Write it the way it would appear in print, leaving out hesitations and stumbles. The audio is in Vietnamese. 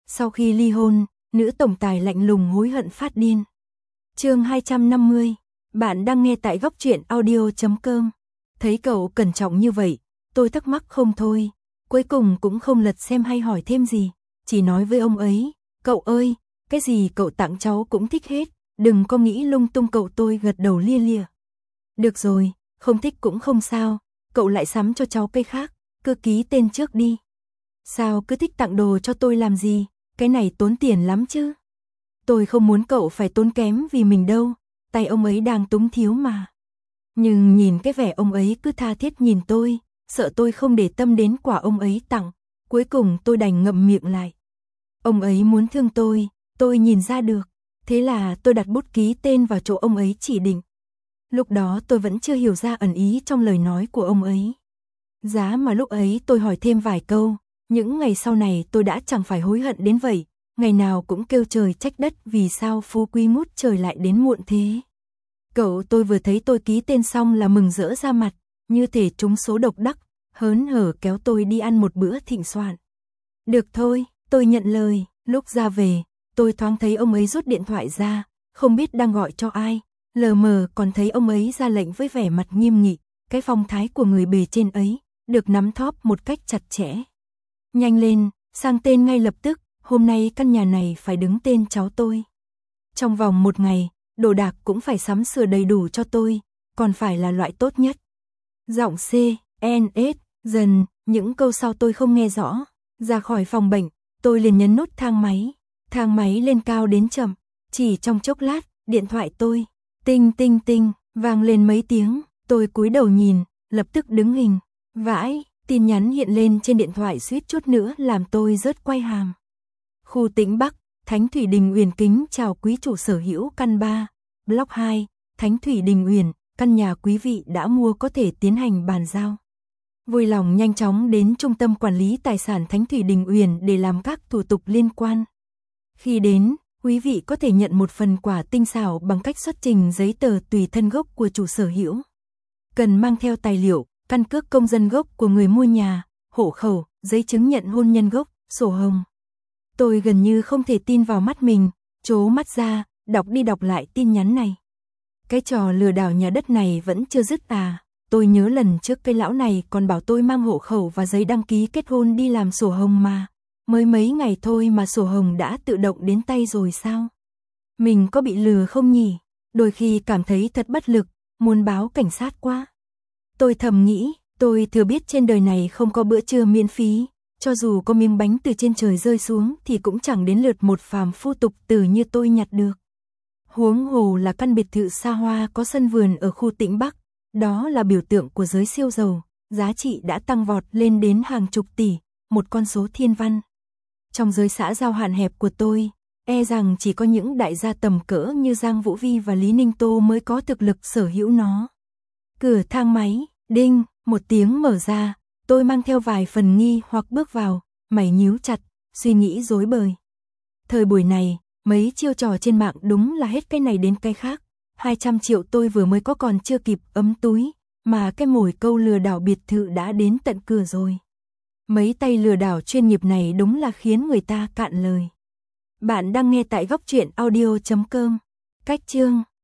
Sau khi ly hôn, nữ tổng tài lạnh lùng hối hận phát điên. Chương 250. Bạn đang nghe tại góc truyện audio.com. Thấy cậu cẩn trọng như vậy, tôi thắc mắc không thôi. Cuối cùng cũng không lật xem hay hỏi thêm gì, chỉ nói với ông ấy, cậu ơi, cái gì cậu tặng cháu cũng thích hết, đừng có nghĩ lung tung. Cậu tôi gật đầu lia lịa. Được rồi, không thích cũng không sao, cậu lại sắm cho cháu cây khác, cứ ký tên trước đi. Sao cứ thích tặng đồ cho tôi làm gì, cái này tốn tiền lắm chứ. Tôi không muốn cậu phải tốn kém vì mình đâu, tay ông ấy đang túng thiếu mà. Nhưng nhìn cái vẻ ông ấy cứ tha thiết nhìn tôi, sợ tôi không để tâm đến quà ông ấy tặng, cuối cùng tôi đành ngậm miệng lại. Ông ấy muốn thương tôi nhìn ra được, thế là tôi đặt bút ký tên vào chỗ ông ấy chỉ định. Lúc đó tôi vẫn chưa hiểu ra ẩn ý trong lời nói của ông ấy. Giá mà lúc ấy tôi hỏi thêm vài câu, những ngày sau này tôi đã chẳng phải hối hận đến vậy, ngày nào cũng kêu trời trách đất vì sao phú quý ngút trời lại đến muộn thế. Cậu tôi vừa thấy tôi ký tên xong là mừng rỡ ra mặt, như thể trúng số độc đắc, hớn hở kéo tôi đi ăn một bữa thịnh soạn. Được thôi, tôi nhận lời. Lúc ra về, tôi thoáng thấy ông ấy rút điện thoại ra, không biết đang gọi cho ai, lờ mờ còn thấy ông ấy ra lệnh với vẻ mặt nghiêm nghị, cái phong thái của người bề trên ấy, được nắm thóp một cách chặt chẽ. Nhanh lên, sang tên ngay lập tức, hôm nay căn nhà này phải đứng tên cháu tôi. Trong vòng một ngày, đồ đạc cũng phải sắm sửa đầy đủ cho tôi, còn phải là loại tốt nhất. Giọng C, N, S, dần, những câu sau tôi không nghe rõ. Ra khỏi phòng bệnh, tôi liền nhấn nút thang máy lên cao đến chậm, chỉ trong chốc lát, điện thoại tôi, tinh tinh tinh, vang lên mấy tiếng, tôi cúi đầu nhìn, lập tức đứng hình, vãi, tin nhắn hiện lên trên điện thoại suýt chút nữa làm tôi rớt quai hàm. Khu Tĩnh Bắc, Thánh Thủy Đình Uyển kính chào quý chủ sở hữu căn 3, Block 2, Thánh Thủy Đình Uyển, căn nhà quý vị đã mua có thể tiến hành bàn giao. Vui lòng nhanh chóng đến Trung tâm Quản lý Tài sản Thánh Thủy Đình Uyển để làm các thủ tục liên quan. Khi đến, quý vị có thể nhận một phần quà tinh xảo bằng cách xuất trình giấy tờ tùy thân gốc của chủ sở hữu. Cần mang theo tài liệu, căn cước công dân gốc của người mua nhà, hộ khẩu, giấy chứng nhận hôn nhân gốc, sổ hồng. Tôi gần như không thể tin vào mắt mình, trố mắt ra, đọc đi đọc lại tin nhắn này. Cái trò lừa đảo nhà đất này vẫn chưa dứt à? Tôi nhớ lần trước cái lão này còn bảo tôi mang hộ khẩu và giấy đăng ký kết hôn đi làm sổ hồng mà. Mới mấy ngày thôi mà sổ hồng đã tự động đến tay rồi sao? Mình có bị lừa không nhỉ? Đôi khi cảm thấy thật bất lực, muốn báo cảnh sát quá. Tôi thầm nghĩ, tôi thừa biết trên đời này không có bữa trưa miễn phí, cho dù có miếng bánh từ trên trời rơi xuống thì cũng chẳng đến lượt một phàm phu tục tử như tôi nhặt được. Huống hồ là căn biệt thự xa hoa có sân vườn ở khu Tĩnh Bắc, đó là biểu tượng của giới siêu giàu, giá trị đã tăng vọt lên đến hàng chục tỷ, một con số thiên văn. Trong giới xã giao hạn hẹp của tôi, e rằng chỉ có những đại gia tầm cỡ như Giang Vũ Vi và Lý Ninh Tô mới có thực lực sở hữu nó. Cửa thang máy, đinh, một tiếng mở ra, tôi mang theo vài phần nghi hoặc bước vào, mày nhíu chặt, suy nghĩ rối bời. Thời buổi này, mấy chiêu trò trên mạng đúng là hết cái này đến cái khác. 200 triệu tôi vừa mới có còn chưa kịp ấm túi, mà cái mồi câu lừa đảo biệt thự đã đến tận cửa rồi. Mấy tay lừa đảo chuyên nghiệp này đúng là khiến người ta cạn lời. Bạn đang nghe tại góc truyện audio.com. Cách chương